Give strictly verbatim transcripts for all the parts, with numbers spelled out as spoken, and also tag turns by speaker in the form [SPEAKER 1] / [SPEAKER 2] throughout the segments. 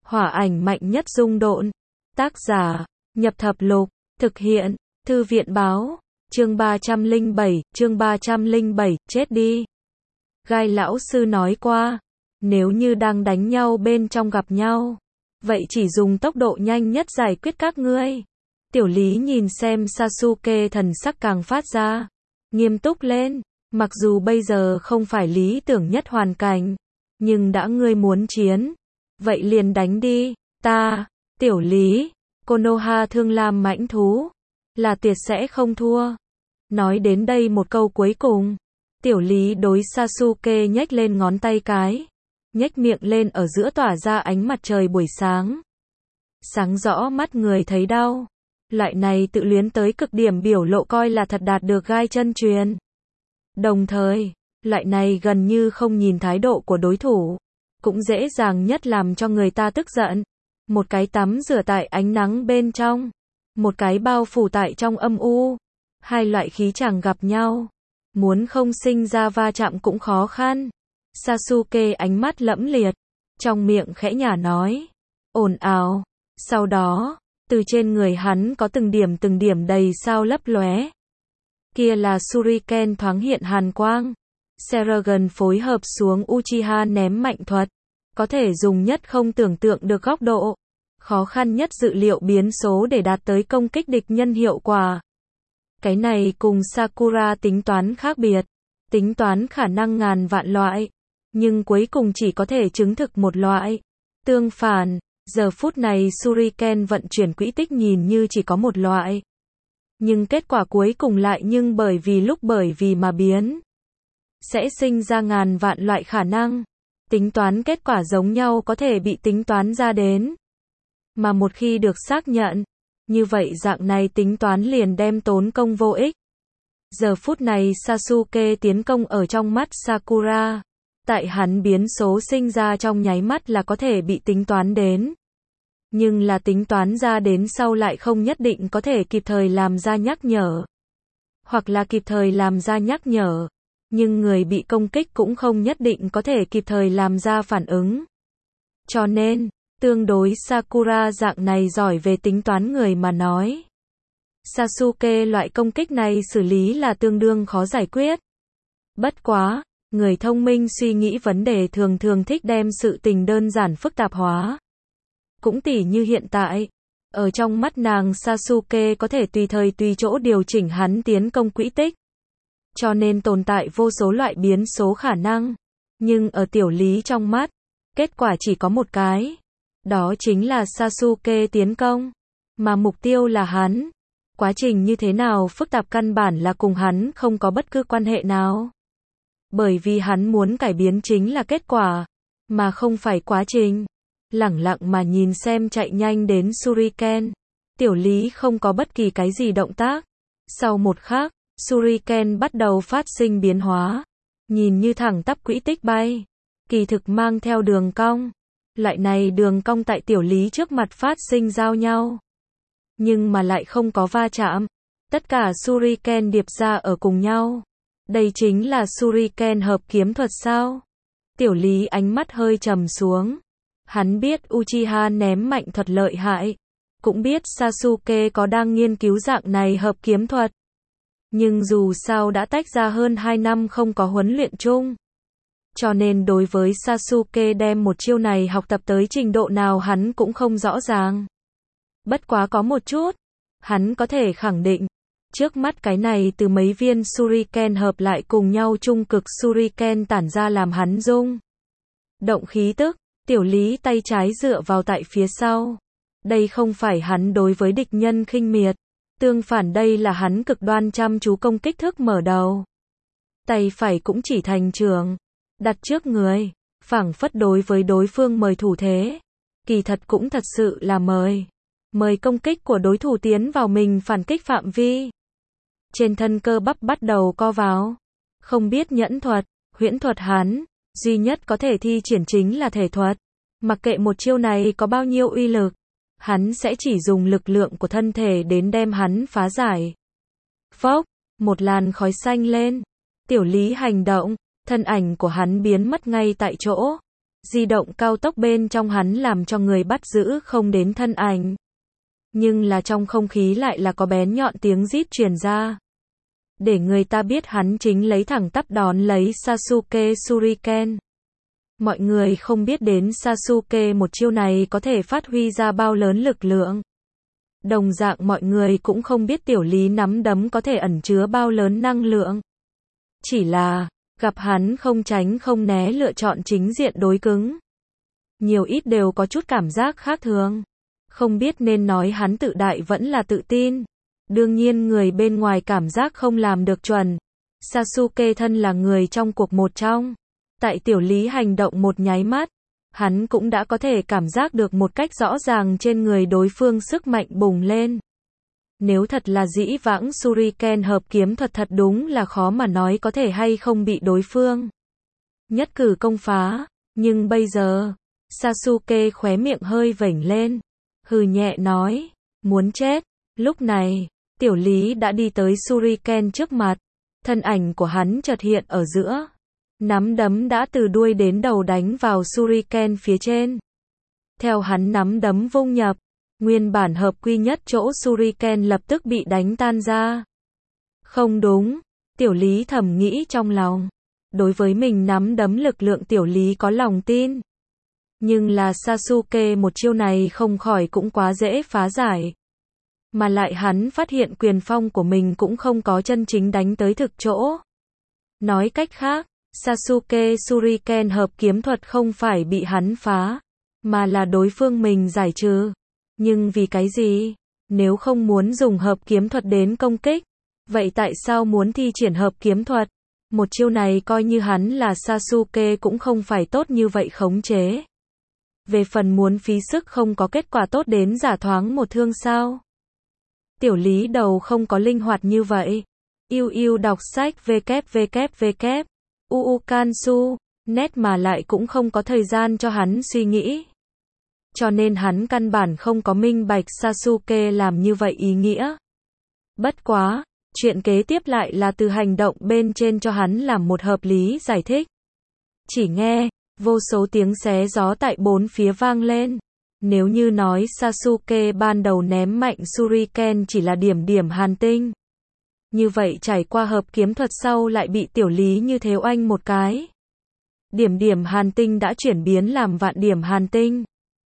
[SPEAKER 1] Hỏa ảnh mạnh nhất dung độn. Tác giả, Nhập Thập Lục. Thực hiện, Thư viện báo. Chương ba trăm lẻ bảy, chương ba trăm lẻ bảy, chết đi. Gai lão sư nói qua, nếu như đang đánh nhau bên trong gặp nhau, vậy chỉ dùng tốc độ nhanh nhất giải quyết các ngươi. Tiểu Lý nhìn xem Sasuke, thần sắc càng phát ra nghiêm túc lên. Mặc dù bây giờ không phải lý tưởng nhất hoàn cảnh, nhưng đã ngươi muốn chiến, vậy liền đánh đi. Ta, Tiểu Lý, Konoha Thương Lam mãnh thú, là tuyệt sẽ không thua. Nói đến đây một câu cuối cùng, Tiểu Lý đối Sasuke nhếch lên ngón tay cái, nhếch miệng lên ở giữa tỏa ra ánh mặt trời buổi sáng. Sáng rõ mắt người thấy đau. Loại này tự luyến tới cực điểm biểu lộ coi là thật đạt được gai chân truyền. Đồng thời, loại này gần như không nhìn thái độ của đối thủ, cũng dễ dàng nhất làm cho người ta tức giận. Một cái tắm rửa tại ánh nắng bên trong, một cái bao phủ tại trong âm u. Hai loại khí chàng gặp nhau, muốn không sinh ra va chạm cũng khó khăn. Sasuke ánh mắt lẫm liệt, trong miệng khẽ nhả nói, ồn ào. Sau đó, từ trên người hắn có từng điểm từng điểm đầy sao lấp lóe. Kia là Shuriken thoáng hiện hàn quang. Seragon phối hợp xuống Uchiha ném mạnh thuật, có thể dùng nhất không tưởng tượng được góc độ, khó khăn nhất dự liệu biến số để đạt tới công kích địch nhân hiệu quả. Cái này cùng Sakura tính toán khác biệt, tính toán khả năng ngàn vạn loại, nhưng cuối cùng chỉ có thể chứng thực một loại. Tương phản, giờ phút này Shuriken vận chuyển quỹ tích nhìn như chỉ có một loại, nhưng kết quả cuối cùng lại nhưng bởi vì lúc bởi vì mà biến, sẽ sinh ra ngàn vạn loại khả năng. Tính toán kết quả giống nhau có thể bị tính toán ra đến, mà một khi được xác nhận, như vậy dạng này tính toán liền đem tốn công vô ích. Giờ phút này Sasuke tiến công ở trong mắt Sakura, tại hắn biến số sinh ra trong nháy mắt là có thể bị tính toán đến, nhưng là tính toán ra đến sau lại không nhất định có thể kịp thời làm ra nhắc nhở, hoặc là kịp thời làm ra nhắc nhở, nhưng người bị công kích cũng không nhất định có thể kịp thời làm ra phản ứng. Cho nên, tương đối Sakura dạng này giỏi về tính toán người mà nói, Sasuke loại công kích này xử lý là tương đương khó giải quyết. Bất quá, người thông minh suy nghĩ vấn đề thường thường thích đem sự tình đơn giản phức tạp hóa. Cũng tỉ như hiện tại, ở trong mắt nàng Sasuke có thể tùy thời tùy chỗ điều chỉnh hắn tiến công quỹ tích, cho nên tồn tại vô số loại biến số khả năng. Nhưng ở Tiểu Lý trong mắt, kết quả chỉ có một cái, đó chính là Sasuke tiến công, mà mục tiêu là hắn. Quá trình như thế nào phức tạp căn bản là cùng hắn không có bất cứ quan hệ nào. Bởi vì hắn muốn cải biến chính là kết quả, mà không phải quá trình. Lẳng lặng mà nhìn xem chạy nhanh đến Shuriken, Tiểu Lý không có bất kỳ cái gì động tác. Sau một khắc, Shuriken bắt đầu phát sinh biến hóa, nhìn như thẳng tắp quỹ tích bay, kỳ thực mang theo đường cong. Loại này đường cong tại Tiểu Lý trước mặt phát sinh giao nhau, nhưng mà lại không có va chạm. Tất cả Shuriken điệp ra ở cùng nhau. Đây chính là Shuriken hợp kiếm thuật sao? Tiểu Lý ánh mắt hơi trầm xuống. Hắn biết Uchiha ném mạnh thuật lợi hại, cũng biết Sasuke có đang nghiên cứu dạng này hợp kiếm thuật. Nhưng dù sao đã tách ra hơn hai năm không có huấn luyện chung, cho nên đối với Sasuke đem một chiêu này học tập tới trình độ nào hắn cũng không rõ ràng. Bất quá có một chút, hắn có thể khẳng định, trước mắt cái này từ mấy viên Shuriken hợp lại cùng nhau trung cực Shuriken tản ra làm hắn rung động khí tức. Tiểu Lý tay trái dựa vào tại phía sau. Đây không phải hắn đối với địch nhân khinh miệt, tương phản đây là hắn cực đoan chăm chú công kích thức mở đầu. Tay phải cũng chỉ thành trường, đặt trước người, phảng phất đối với đối phương mời thủ thế. Kỳ thật cũng thật sự là mời. Mời công kích của đối thủ tiến vào mình phản kích phạm vi. Trên thân cơ bắp bắt đầu co vào. Không biết nhẫn thuật, huyễn thuật hắn, duy nhất có thể thi triển chính là thể thuật. Mặc kệ một chiêu này có bao nhiêu uy lực, hắn sẽ chỉ dùng lực lượng của thân thể đến đem hắn phá giải. Phốc, một làn khói xanh lên. Tiểu Lý hành động, thân ảnh của hắn biến mất ngay tại chỗ. Di động cao tốc bên trong hắn làm cho người bắt giữ không đến thân ảnh. Nhưng là trong không khí lại là có bén nhọn tiếng rít truyền ra. Để người ta biết hắn chính lấy thẳng tắp đón lấy Sasuke Shuriken. Mọi người không biết đến Sasuke một chiêu này có thể phát huy ra bao lớn lực lượng. Đồng dạng mọi người cũng không biết tiểu lý nắm đấm có thể ẩn chứa bao lớn năng lượng. Chỉ là, gặp hắn không tránh không né lựa chọn chính diện đối cứng. Nhiều ít đều có chút cảm giác khác thường. Không biết nên nói hắn tự đại vẫn là tự tin. Đương nhiên người bên ngoài cảm giác không làm được chuẩn. Sasuke thân là người trong cuộc một trong. Tại tiểu lý hành động một nháy mắt, hắn cũng đã có thể cảm giác được một cách rõ ràng trên người đối phương sức mạnh bùng lên. Nếu thật là dĩ vãng Shuriken hợp kiếm thuật thật đúng là khó mà nói có thể hay không bị đối phương nhất cử công phá. Nhưng bây giờ, Sasuke khóe miệng hơi vểnh lên, hừ nhẹ nói, muốn chết. Lúc này, tiểu lý đã đi tới Shuriken trước mặt, thân ảnh của hắn chợt hiện ở giữa. Nắm đấm đã từ đuôi đến đầu đánh vào Shuriken phía trên. Theo hắn nắm đấm vung nhập, nguyên bản hợp quy nhất chỗ Shuriken lập tức bị đánh tan ra. Không đúng, tiểu lý thầm nghĩ trong lòng. Đối với mình nắm đấm lực lượng tiểu lý có lòng tin. Nhưng là Sasuke một chiêu này không khỏi cũng quá dễ phá giải. Mà lại hắn phát hiện quyền phong của mình cũng không có chân chính đánh tới thực chỗ. Nói cách khác, Sasuke Shuriken hợp kiếm thuật không phải bị hắn phá, mà là đối phương mình giải trừ. Nhưng vì cái gì? Nếu không muốn dùng hợp kiếm thuật đến công kích, vậy tại sao muốn thi triển hợp kiếm thuật? Một chiêu này coi như hắn là Sasuke cũng không phải tốt như vậy khống chế. Về phần muốn phí sức không có kết quả tốt đến giả thoáng một thương sao? Tiểu lý đầu không có linh hoạt như vậy. Yêu yêu đọc sách www. Uukansu, net mà lại cũng không có thời gian cho hắn suy nghĩ. Cho nên hắn căn bản không có minh bạch Sasuke làm như vậy ý nghĩa. Bất quá, chuyện kế tiếp lại là từ hành động bên trên cho hắn làm một hợp lý giải thích. Chỉ nghe, vô số tiếng xé gió tại bốn phía vang lên. Nếu như nói Sasuke ban đầu ném mạnh Shuriken chỉ là điểm điểm hàn tinh. Như vậy trải qua hợp kiếm thuật sau lại bị tiểu lý như thế oanh một cái. Điểm điểm hàn tinh đã chuyển biến làm vạn điểm hàn tinh.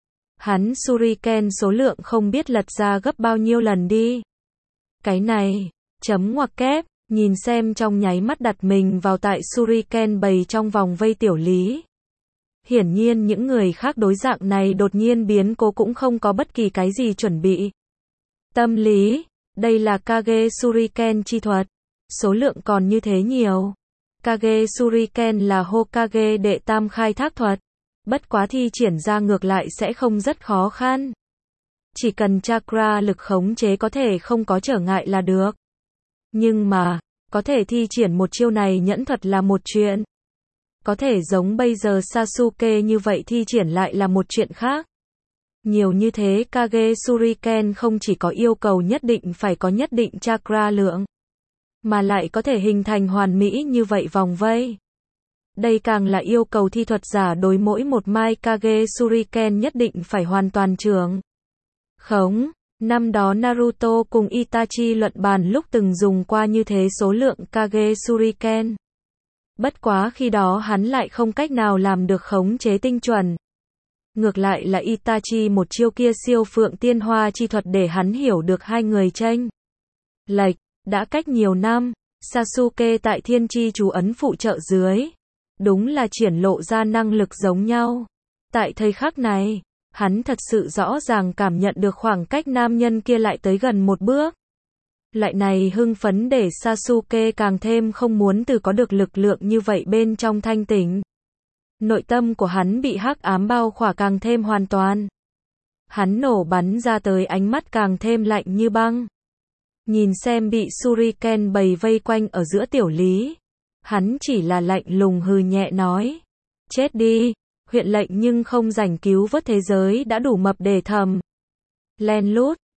[SPEAKER 1] Hắn Shuriken số lượng không biết lật ra gấp bao nhiêu lần đi. Cái này, chấm ngoặc kép, nhìn xem trong nháy mắt đặt mình vào tại Shuriken bầy trong vòng vây tiểu lý. Hiển nhiên những người khác đối dạng này đột nhiên biến cố cũng không có bất kỳ cái gì chuẩn bị. Tâm lý, đây là Kage Shuriken chi thuật. Số lượng còn như thế nhiều. Kage Shuriken là Hokage đệ tam khai thác thuật. Bất quá thi triển ra ngược lại sẽ không rất khó khăn. Chỉ cần chakra lực khống chế có thể không có trở ngại là được. Nhưng mà, có thể thi triển một chiêu này nhẫn thuật là một chuyện. Có thể giống bây giờ Sasuke như vậy thi triển lại là một chuyện khác. Nhiều như thế Kage Shuriken không chỉ có yêu cầu nhất định phải có nhất định chakra lượng, mà lại có thể hình thành hoàn mỹ như vậy vòng vây. Đây càng là yêu cầu thi thuật giả đối mỗi một mai Kage Shuriken nhất định phải hoàn toàn trường khống. Năm đó Naruto cùng Itachi luận bàn lúc từng dùng qua như thế số lượng Kage Shuriken. Bất quá khi đó hắn lại không cách nào làm được khống chế tinh chuẩn. Ngược lại là Itachi một chiêu kia siêu phượng tiên hoa chi thuật để hắn hiểu được hai người chênh lệch. Đã cách nhiều năm, Sasuke tại thiên chi chú ấn phụ trợ dưới, đúng là triển lộ ra năng lực giống nhau. Tại thời khắc này, hắn thật sự rõ ràng cảm nhận được khoảng cách nam nhân kia lại tới gần một bước. Loại này hưng phấn để Sasuke càng thêm không muốn từ có được lực lượng như vậy bên trong thanh tỉnh. Nội tâm của hắn bị hắc ám bao khỏa càng thêm hoàn toàn. Hắn nổ bắn ra tới ánh mắt càng thêm lạnh như băng. Nhìn xem bị Shuriken bầy vây quanh ở giữa tiểu lý. Hắn chỉ là lạnh lùng hừ nhẹ nói. Chết đi, huyện lệnh nhưng không rảnh cứu vớt thế giới đã đủ mập để thầm. Len lút,